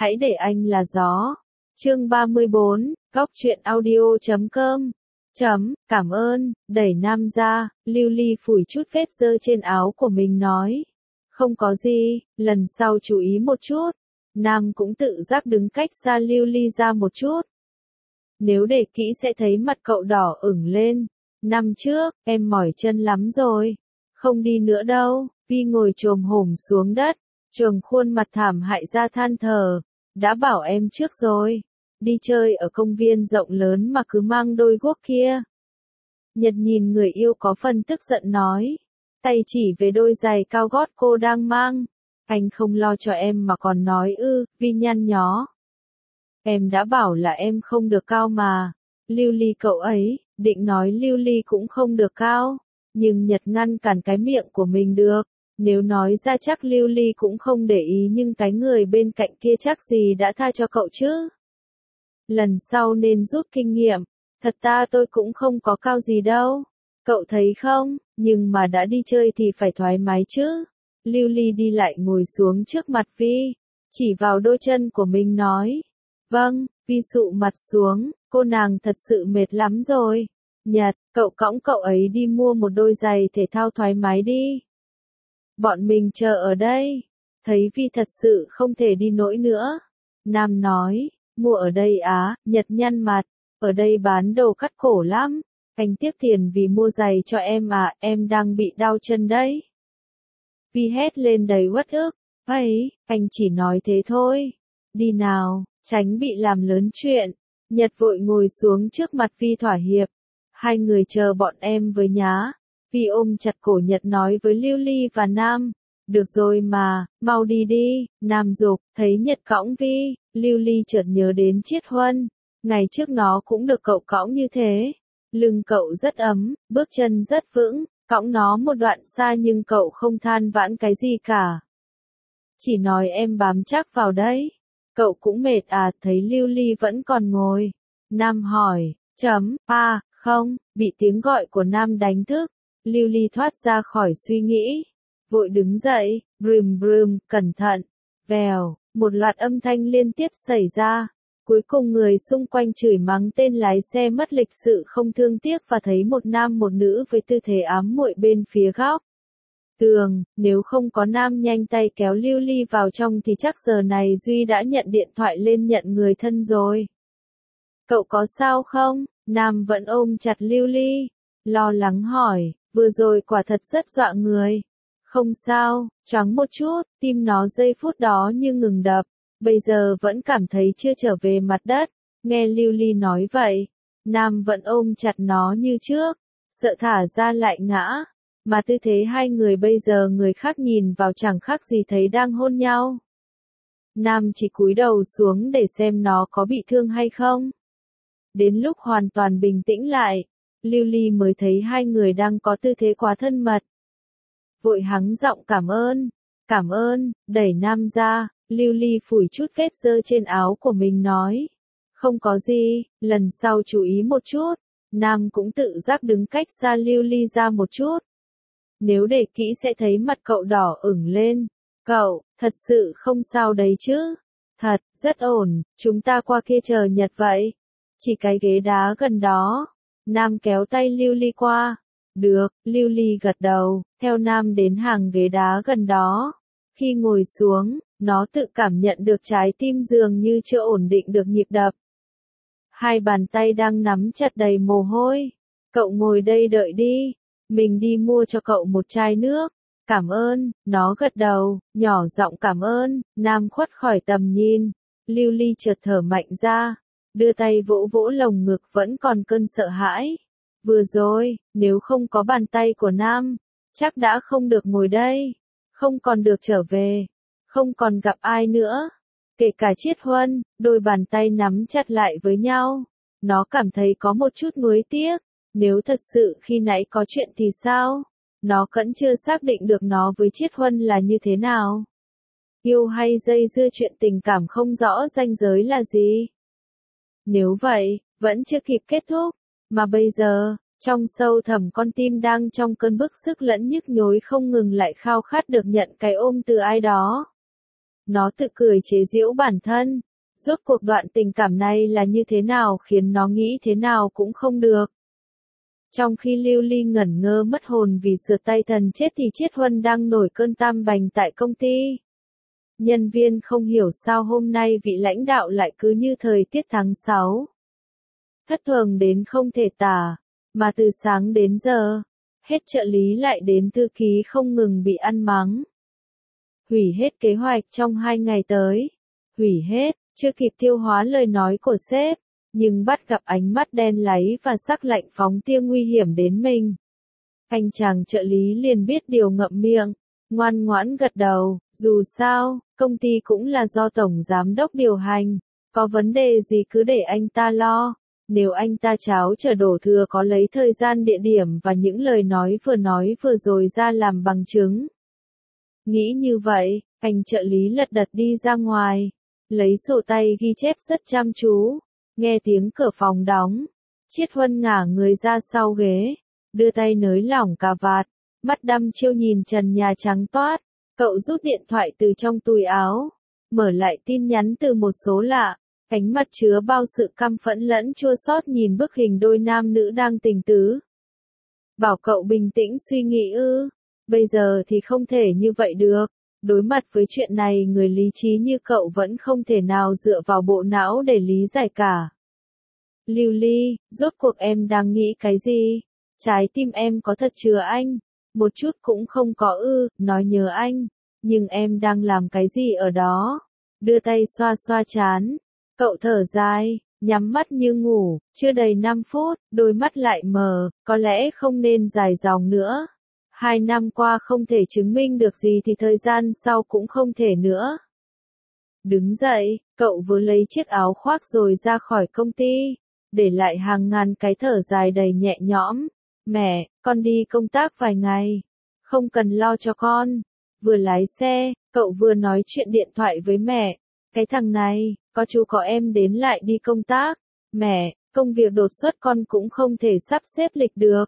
hãy để anh là gió. Chương 34, Góc truyện audio.com. Cảm ơn, đẩy Nam ra, Lưu Ly phủi chút vết dơ trên áo của mình nói. Không có gì, lần sau chú ý một chút. Nam cũng tự giác đứng cách xa Lưu Ly ra một chút. Nếu để kỹ sẽ thấy mặt cậu đỏ ửng lên. Năm trước, em mỏi chân lắm rồi. Không đi nữa đâu. Vi ngồi chồm hổm xuống đất, trường khuôn mặt thảm hại ra than thở. Đã bảo em trước rồi. Đi chơi ở công viên rộng lớn mà cứ mang đôi guốc kia. Nhật nhìn người yêu có phần tức giận nói. Tay chỉ về đôi giày cao gót cô đang mang. Anh không lo cho em mà còn nói Vi nhăn nhó. Em đã bảo là em không được cao mà. Lưu Ly cậu ấy, định nói Lưu Ly cũng không được cao. Nhưng Nhật ngăn cản cái miệng của mình được. Nếu nói ra chắc Lưu Ly cũng không để ý nhưng cái người bên cạnh kia chắc gì đã tha cho cậu chứ. Lần sau nên rút kinh nghiệm. Thật ra tôi cũng không có cao gì đâu. Cậu thấy không, nhưng mà đã đi chơi thì phải thoải mái chứ. Lưu Ly đi lại ngồi xuống trước mặt Vi, chỉ vào đôi chân của mình nói. Vâng, Vi sụ mặt xuống, cô nàng thật sự mệt lắm rồi. Nhật, cậu cõng cậu ấy đi mua một đôi giày thể thao thoải mái đi. Bọn mình chờ ở đây. Thấy Vi thật sự không thể đi nổi nữa. Nam nói, mua ở đây á, Nhật nhăn mặt. Ở đây bán đồ cắt cổ lắm. Anh tiếc tiền vì mua giày cho em à, em đang bị đau chân đấy. Vi hét lên đầy uất ức. Ấy, anh chỉ nói thế thôi. Đi nào, tránh bị làm lớn chuyện. Nhật vội ngồi xuống trước mặt Vi thỏa hiệp. Hai người chờ bọn em với nhá. Vi ôm chặt cổ Nhật nói với Lưu Ly và Nam. Được rồi mà, mau đi đi. Nam giục, thấy Nhật cõng Vi, Lưu Ly chợt nhớ đến Chiết Huân. Ngày trước nó cũng được cậu cõng như thế. Lưng cậu rất ấm, bước chân rất vững, cõng nó một đoạn xa nhưng cậu không than vãn cái gì cả. Chỉ nói em bám chắc vào đấy. Cậu cũng mệt à, thấy Lưu Ly vẫn còn ngồi. Nam hỏi, không, bị tiếng gọi của Nam đánh thức. Lưu Ly thoát ra khỏi suy nghĩ. Vội đứng dậy, brum, cẩn thận. Vèo, một loạt âm thanh liên tiếp xảy ra. Cuối cùng người xung quanh chửi mắng tên lái xe mất lịch sự không thương tiếc và thấy một nam một nữ với tư thế ám muội bên phía góc tường. Nếu không có Nam nhanh tay kéo Lưu Ly vào trong thì chắc giờ này Duy đã nhận điện thoại lên nhận người thân rồi. Cậu có sao không? Nam vẫn ôm chặt Lưu Ly. Lo lắng hỏi, vừa rồi quả thật rất dọa người. Không sao, choáng một chút, tim nó giây phút đó như ngừng đập. Bây giờ vẫn cảm thấy chưa trở về mặt đất. Nghe Lưu Ly nói vậy, Nam vẫn ôm chặt nó như trước, sợ thả ra lại ngã. Mà tư thế hai người bây giờ người khác nhìn vào chẳng khác gì thấy đang hôn nhau. Nam chỉ cúi đầu xuống để xem nó có bị thương hay không. Đến lúc hoàn toàn bình tĩnh lại, Lưu Ly mới thấy hai người đang có tư thế quá thân mật. Vội hắng giọng cảm ơn, đẩy Nam ra. Lưu Ly phủi chút vết dơ trên áo của mình nói. Không có gì, lần sau chú ý một chút. Nam cũng tự giác đứng cách xa Lưu Ly ra một chút. Nếu để kỹ sẽ thấy mặt cậu đỏ ửng lên. Cậu, thật sự không sao đấy chứ? Thật, rất ổn, chúng ta qua kia chờ Nhật vậy. Chỉ cái ghế đá gần đó. Nam kéo tay Lưu Ly qua. Được, Lưu Ly gật đầu, theo Nam đến hàng ghế đá gần đó. Khi ngồi xuống, nó tự cảm nhận được trái tim dường như chưa ổn định được nhịp đập. Hai bàn tay đang nắm chặt đầy mồ hôi. Cậu ngồi đây đợi đi. Mình đi mua cho cậu một chai nước. Cảm ơn, nó gật đầu, nhỏ giọng cảm ơn. Nam khuất khỏi tầm nhìn. Lưu Ly chợt thở mạnh ra. Đưa tay vỗ vỗ lồng ngực vẫn còn cơn sợ hãi. Vừa rồi, nếu không có bàn tay của Nam, chắc đã không được ngồi đây. Không còn được trở về. Không còn gặp ai nữa. Kể cả Chiết Huân, đôi bàn tay nắm chặt lại với nhau. Nó cảm thấy có một chút nuối tiếc. Nếu thật sự khi nãy có chuyện thì sao? Nó vẫn chưa xác định được nó với Chiết Huân là như thế nào. Yêu hay dây dưa chuyện tình cảm không rõ ranh giới là gì. Nếu vậy, vẫn chưa kịp kết thúc. Mà bây giờ, trong sâu thẳm con tim đang trong cơn bức sức lẫn nhức nhối không ngừng lại khao khát được nhận cái ôm từ ai đó. Nó tự cười chế giễu bản thân. Rốt cuộc đoạn tình cảm này là như thế nào khiến nó nghĩ thế nào cũng không được. Trong khi Lưu Ly ngẩn ngơ mất hồn vì sượt tay thần chết thì Chiết Huân đang nổi cơn tam bành tại công ty. Nhân viên không hiểu sao hôm nay vị lãnh đạo lại cứ như thời tiết tháng 6. Thất thường đến không thể tả, mà từ sáng đến giờ, hết trợ lý lại đến thư ký không ngừng bị ăn mắng. Hủy hết kế hoạch trong 2 ngày tới. Hủy hết, chưa kịp tiêu hóa lời nói của sếp, nhưng bắt gặp ánh mắt đen láy và sắc lạnh phóng tia nguy hiểm đến mình. Anh chàng trợ lý liền biết điều ngậm miệng, ngoan ngoãn gật đầu, dù sao, công ty cũng là do tổng giám đốc điều hành, có vấn đề gì cứ để anh ta lo, nếu anh ta cháo chở đổ thừa có lấy thời gian địa điểm và những lời nói vừa rồi ra làm bằng chứng. Nghĩ như vậy, anh trợ lý lật đật đi ra ngoài, lấy sổ tay ghi chép rất chăm chú, nghe tiếng cửa phòng đóng, Chiết Huân ngả người ra sau ghế, đưa tay nới lỏng cà vạt, mắt đăm chiêu nhìn trần nhà trắng toát, cậu rút điện thoại từ trong túi áo, mở lại tin nhắn từ một số lạ, ánh mắt chứa bao sự căm phẫn lẫn chua xót nhìn bức hình đôi nam nữ đang tình tứ. Bảo cậu bình tĩnh suy nghĩ ư, bây giờ thì không thể như vậy được, đối mặt với chuyện này người lý trí như cậu vẫn không thể nào dựa vào bộ não để lý giải cả. Lưu Ly, rốt cuộc em đang nghĩ cái gì? Trái tim em có thật chứa anh? Một chút cũng không có ư, nói nhớ anh, nhưng em đang làm cái gì ở đó? Đưa tay xoa xoa trán, cậu thở dài, nhắm mắt như ngủ, chưa đầy 5 phút, đôi mắt lại mờ, có lẽ không nên dài dòng nữa. 2 năm qua không thể chứng minh được gì thì thời gian sau cũng không thể nữa. Đứng dậy, cậu vừa lấy chiếc áo khoác rồi ra khỏi công ty, để lại hàng ngàn cái thở dài đầy nhẹ nhõm. Mẹ, con đi công tác vài ngày, không cần lo cho con. Vừa lái xe, cậu vừa nói chuyện điện thoại với mẹ. Cái thằng này, có chú có em đến lại đi công tác. Mẹ, công việc đột xuất con cũng không thể sắp xếp lịch được.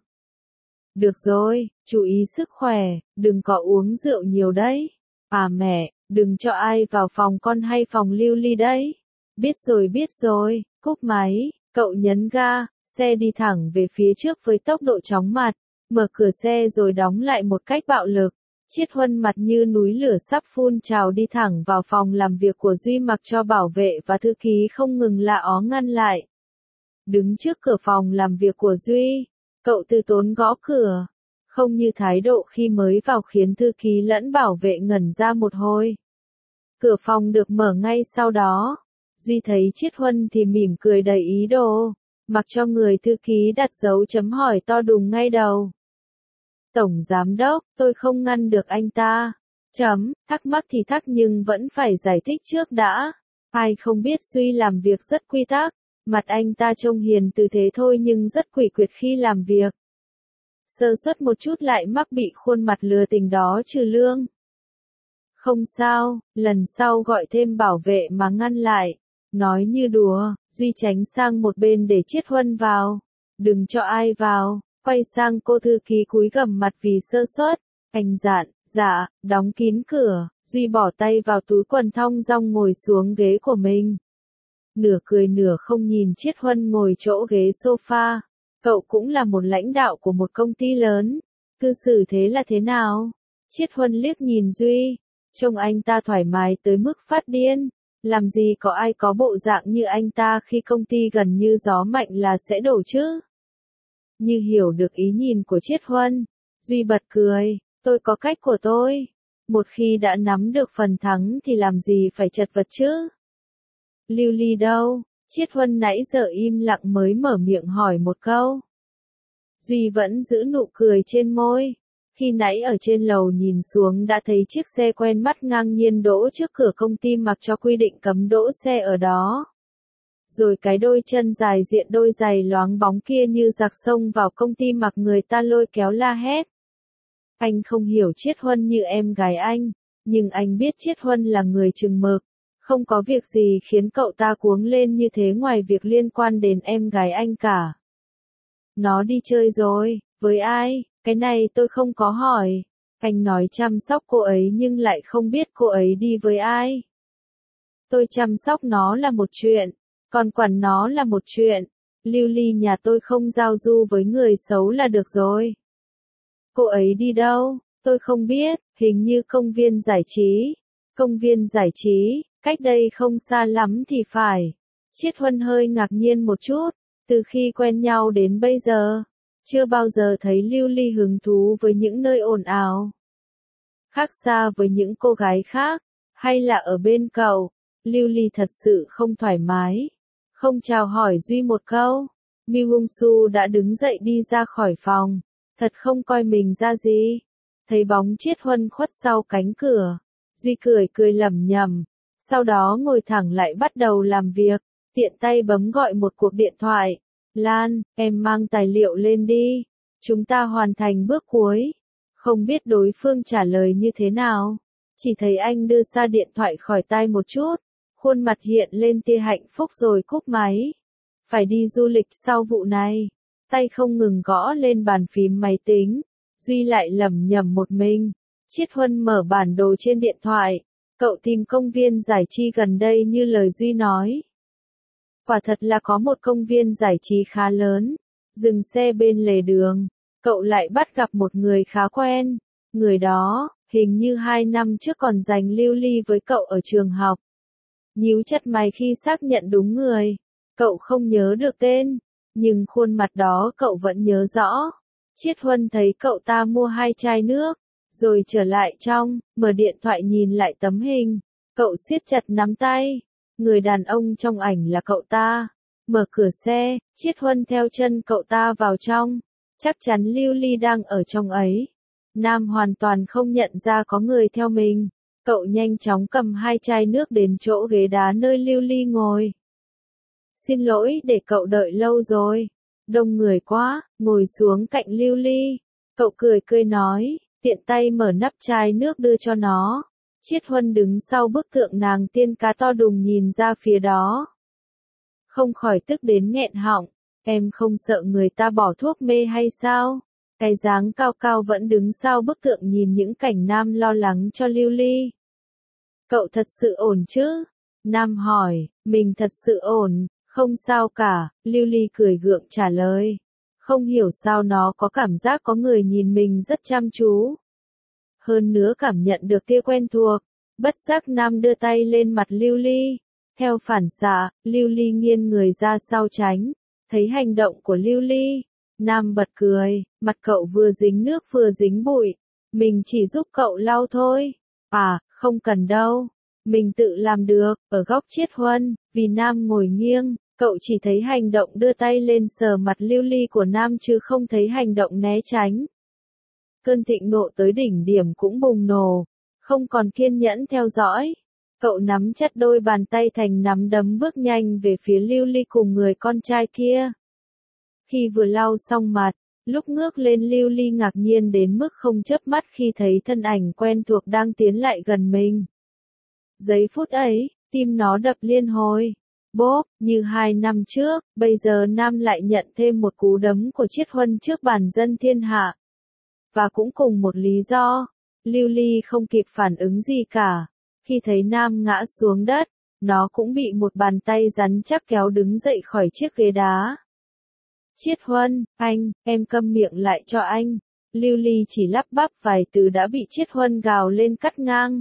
Được rồi, chú ý sức khỏe, đừng có uống rượu nhiều đấy. À mẹ, đừng cho ai vào phòng con hay phòng Lưu Ly đấy. Biết rồi, cúp máy, cậu nhấn ga, xe đi thẳng về phía trước với tốc độ chóng mặt, mở cửa xe rồi đóng lại một cách bạo lực. Chiết Huân mặt như núi lửa sắp phun trào đi thẳng vào phòng làm việc của Duy mặc cho bảo vệ và thư ký không ngừng la ó ngăn lại. Đứng trước cửa phòng làm việc của Duy, cậu từ tốn gõ cửa, không như thái độ khi mới vào khiến thư ký lẫn bảo vệ ngẩn ra một hồi. Cửa phòng được mở ngay sau đó, Duy thấy Chiết Huân thì mỉm cười đầy ý đồ, mặc cho người thư ký đặt dấu chấm hỏi to đùng ngay đầu. Tổng giám đốc, tôi không ngăn được anh ta. Thắc mắc thì thắc nhưng vẫn phải giải thích trước đã. Ai không biết Duy làm việc rất quy tắc, mặt anh ta trông hiền từ thế thôi nhưng rất quỷ quyệt khi làm việc. Sơ suất một chút lại mắc bị khuôn mặt lừa tình đó trừ lương. Không sao, lần sau gọi thêm bảo vệ mà ngăn lại. Nói như đùa, Duy tránh sang một bên để Chiết Huân vào. Đừng cho ai vào. Quay sang cô thư ký cúi gằm mặt vì sơ suất, anh dặn, dạ, đóng kín cửa, Duy bỏ tay vào túi quần thong dong ngồi xuống ghế của mình. Nửa cười nửa không nhìn Chiết Huân ngồi chỗ ghế sofa, cậu cũng là một lãnh đạo của một công ty lớn, cư xử thế là thế nào? Chiết Huân liếc nhìn Duy, trông anh ta thoải mái tới mức phát điên, làm gì có ai có bộ dạng như anh ta khi công ty gần như gió mạnh là sẽ đổ chứ? Như hiểu được ý nhìn của Chiết Huân, Duy bật cười, tôi có cách của tôi. Một khi đã nắm được phần thắng thì làm gì phải chật vật chứ? Lưu Ly đâu? Chiết Huân nãy giờ im lặng mới mở miệng hỏi một câu. Duy vẫn giữ nụ cười trên môi. Khi nãy ở trên lầu nhìn xuống đã thấy chiếc xe quen mắt ngang nhiên đỗ trước cửa công ty mặc cho quy định cấm đỗ xe ở đó. Rồi cái đôi chân dài diện đôi giày loáng bóng kia như giặc sông vào công ty mặc người ta lôi kéo la hét. Anh không hiểu Chiết Huân như em gái anh, nhưng anh biết Chiết Huân là người chừng mực. Không có việc gì khiến cậu ta cuống lên như thế ngoài việc liên quan đến em gái anh cả. Nó đi chơi rồi, với ai, cái này tôi không có hỏi. Anh nói chăm sóc cô ấy nhưng lại không biết cô ấy đi với ai. Tôi chăm sóc nó là một chuyện, còn quản nó là một chuyện. Lưu Ly nhà tôi không giao du với người xấu là được rồi. Cô ấy đi đâu? Tôi không biết, hình như công viên giải trí. Công viên giải trí, cách đây không xa lắm thì phải. Chiết Huân hơi ngạc nhiên một chút, từ khi quen nhau đến bây giờ, chưa bao giờ thấy Lưu Ly hứng thú với những nơi ồn ào. Khác xa với những cô gái khác, hay là ở bên cậu, Lưu Ly thật sự không thoải mái. Không chào hỏi Duy một câu, Mi Hung Su đã đứng dậy đi ra khỏi phòng, thật không coi mình ra gì. Thấy bóng Chiết Huân khuất sau cánh cửa, Duy cười cười lẩm nhẩm, sau đó ngồi thẳng lại bắt đầu làm việc, tiện tay bấm gọi một cuộc điện thoại. Lan, em mang tài liệu lên đi, chúng ta hoàn thành bước cuối. Không biết đối phương trả lời như thế nào, chỉ thấy anh đưa xa điện thoại khỏi tai một chút, khuôn mặt hiện lên tia hạnh phúc rồi cúp máy. Phải đi du lịch sau vụ này, tay không ngừng gõ lên bàn phím máy tính, Duy lại lẩm nhẩm một mình. Chiết Huân mở bản đồ trên điện thoại, cậu tìm công viên giải trí gần đây như lời Duy nói. Quả thật là có một công viên giải trí khá lớn, dừng xe bên lề đường, cậu lại bắt gặp một người khá quen, người đó, hình như 2 năm trước còn giành lưu ly với cậu ở trường học. Nhíu chặt mày khi xác nhận đúng người, cậu không nhớ được tên, nhưng khuôn mặt đó cậu vẫn nhớ rõ. Chiết Huân thấy cậu ta mua 2 chai nước, rồi trở lại trong, mở điện thoại nhìn lại tấm hình, cậu siết chặt nắm tay. Người đàn ông trong ảnh là cậu ta. Mở cửa xe, Chiết Huân theo chân cậu ta vào trong. Chắc chắn Lưu Ly đang ở trong ấy. Nam hoàn toàn không nhận ra có người theo mình. Cậu nhanh chóng cầm 2 chai nước đến chỗ ghế đá nơi Lưu Ly ngồi. Xin lỗi để cậu đợi lâu rồi. Đông người quá, ngồi xuống cạnh Lưu Ly. Cậu cười cười nói, tiện tay mở nắp chai nước đưa cho nó. Chiết Huân đứng sau bức tượng nàng tiên cá to đùng nhìn ra phía đó. Không khỏi tức đến nghẹn họng, em không sợ người ta bỏ thuốc mê hay sao? Cái dáng cao cao vẫn đứng sau bức tượng nhìn những cảnh Nam lo lắng cho Lưu Ly. Cậu thật sự ổn chứ? Nam hỏi, mình thật sự ổn, không sao cả, Lưu Ly cười gượng trả lời. Không hiểu sao nó có cảm giác có người nhìn mình rất chăm chú. Hơn nữa cảm nhận được tia quen thuộc, bất giác Nam đưa tay lên mặt Lưu Ly. Theo phản xạ, Lưu Ly nghiêng người ra sau tránh. Thấy hành động của Lưu Ly, Nam bật cười, mặt cậu vừa dính nước vừa dính bụi. Mình chỉ giúp cậu lau thôi. À, không cần đâu. Mình tự làm được, ở góc Chiết Huân, vì Nam ngồi nghiêng, cậu chỉ thấy hành động đưa tay lên sờ mặt Lưu Ly của Nam chứ không thấy hành động né tránh. Cơn thịnh nộ tới đỉnh điểm cũng bùng nổ, không còn kiên nhẫn theo dõi. Cậu nắm chặt đôi bàn tay thành nắm đấm bước nhanh về phía Lưu Ly cùng người con trai kia. Khi vừa lau xong mặt, lúc ngước lên Lưu Ly ngạc nhiên đến mức không chớp mắt khi thấy thân ảnh quen thuộc đang tiến lại gần mình. Giây phút ấy, tim nó đập liên hồi. Bốp, như 2 năm trước, bây giờ Nam lại nhận thêm một cú đấm của Chiết Huân trước bàn dân thiên hạ. Và cũng cùng một lý do, Lưu Ly không kịp phản ứng gì cả. Khi thấy Nam ngã xuống đất, nó cũng bị một bàn tay rắn chắc kéo đứng dậy khỏi chiếc ghế đá. Chiết Huân, anh, em câm miệng lại cho anh. Lưu Ly chỉ lắp bắp vài từ đã bị Chiết Huân gào lên cắt ngang.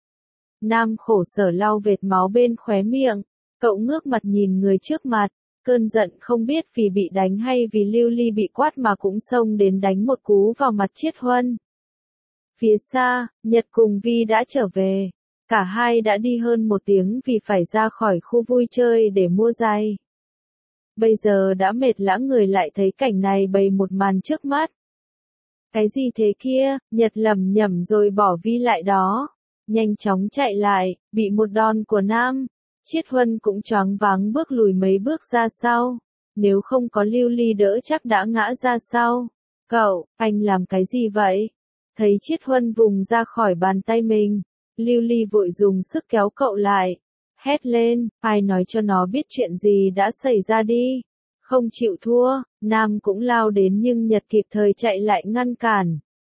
Nam khổ sở lau vệt máu bên khóe miệng, cậu ngước mặt nhìn người trước mặt. Cơn giận không biết vì bị đánh hay vì Lưu Ly bị quát mà cũng xông đến đánh một cú vào mặt Chiết Huân. Phía xa, Nhật cùng Vi đã trở về. Cả hai đã đi hơn 1 tiếng vì phải ra khỏi khu vui chơi để mua giày. Bây giờ đã mệt lã người lại thấy cảnh này bày một màn trước mắt. Cái gì thế kia, Nhật lẩm nhẩm rồi bỏ Vi lại đó. Nhanh chóng chạy lại, bị một đòn của Nam. Chiết Huân cũng choáng váng bước lùi mấy bước ra sau. Nếu không có Lưu Ly đỡ chắc đã ngã ra sau. Cậu, anh làm cái gì vậy? Thấy Chiết Huân vùng ra khỏi bàn tay mình. Lưu Ly vội dùng sức kéo cậu lại. Hét lên, ai nói cho nó biết chuyện gì đã xảy ra đi. Không chịu thua, Nam cũng lao đến nhưng Nhật kịp thời chạy lại ngăn cản.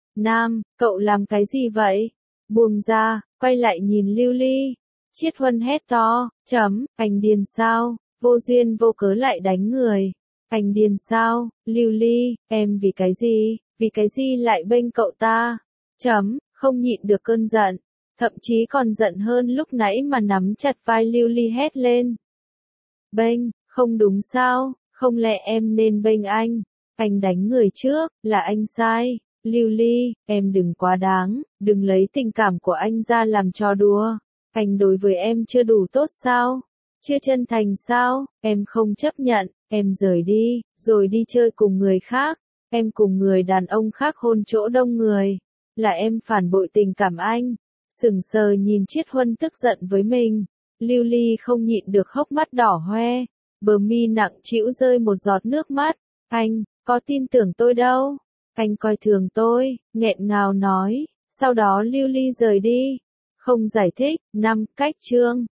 Nam, cậu làm cái gì vậy? Buông ra, quay lại nhìn Lưu Ly. Chiết Huân hét to, anh điên sao, vô duyên vô cớ lại đánh người. Anh điên sao, Lưu Ly, em vì cái gì lại bênh cậu ta? Không nhịn được cơn giận, thậm chí còn giận hơn lúc nãy mà nắm chặt vai Lưu Ly hét lên. Bênh, không đúng sao, không lẽ em nên bênh anh đánh người trước, là anh sai. Lưu Ly, em đừng quá đáng, đừng lấy tình cảm của anh ra làm trò đùa. Anh đối với em chưa đủ tốt sao? Chưa chân thành sao? Em không chấp nhận, em rời đi, rồi đi chơi cùng người khác. Em cùng người đàn ông khác hôn chỗ đông người. Là em phản bội tình cảm anh. Sững sờ nhìn Chiết Huân tức giận với mình. Lưu Ly không nhịn được hốc mắt đỏ hoe. Bờ mi nặng trĩu rơi một giọt nước mắt. Anh, có tin tưởng tôi đâu. Anh coi thường tôi, nghẹn ngào nói. Sau đó Lưu Ly rời đi. Không giải thích, 5 cách chương.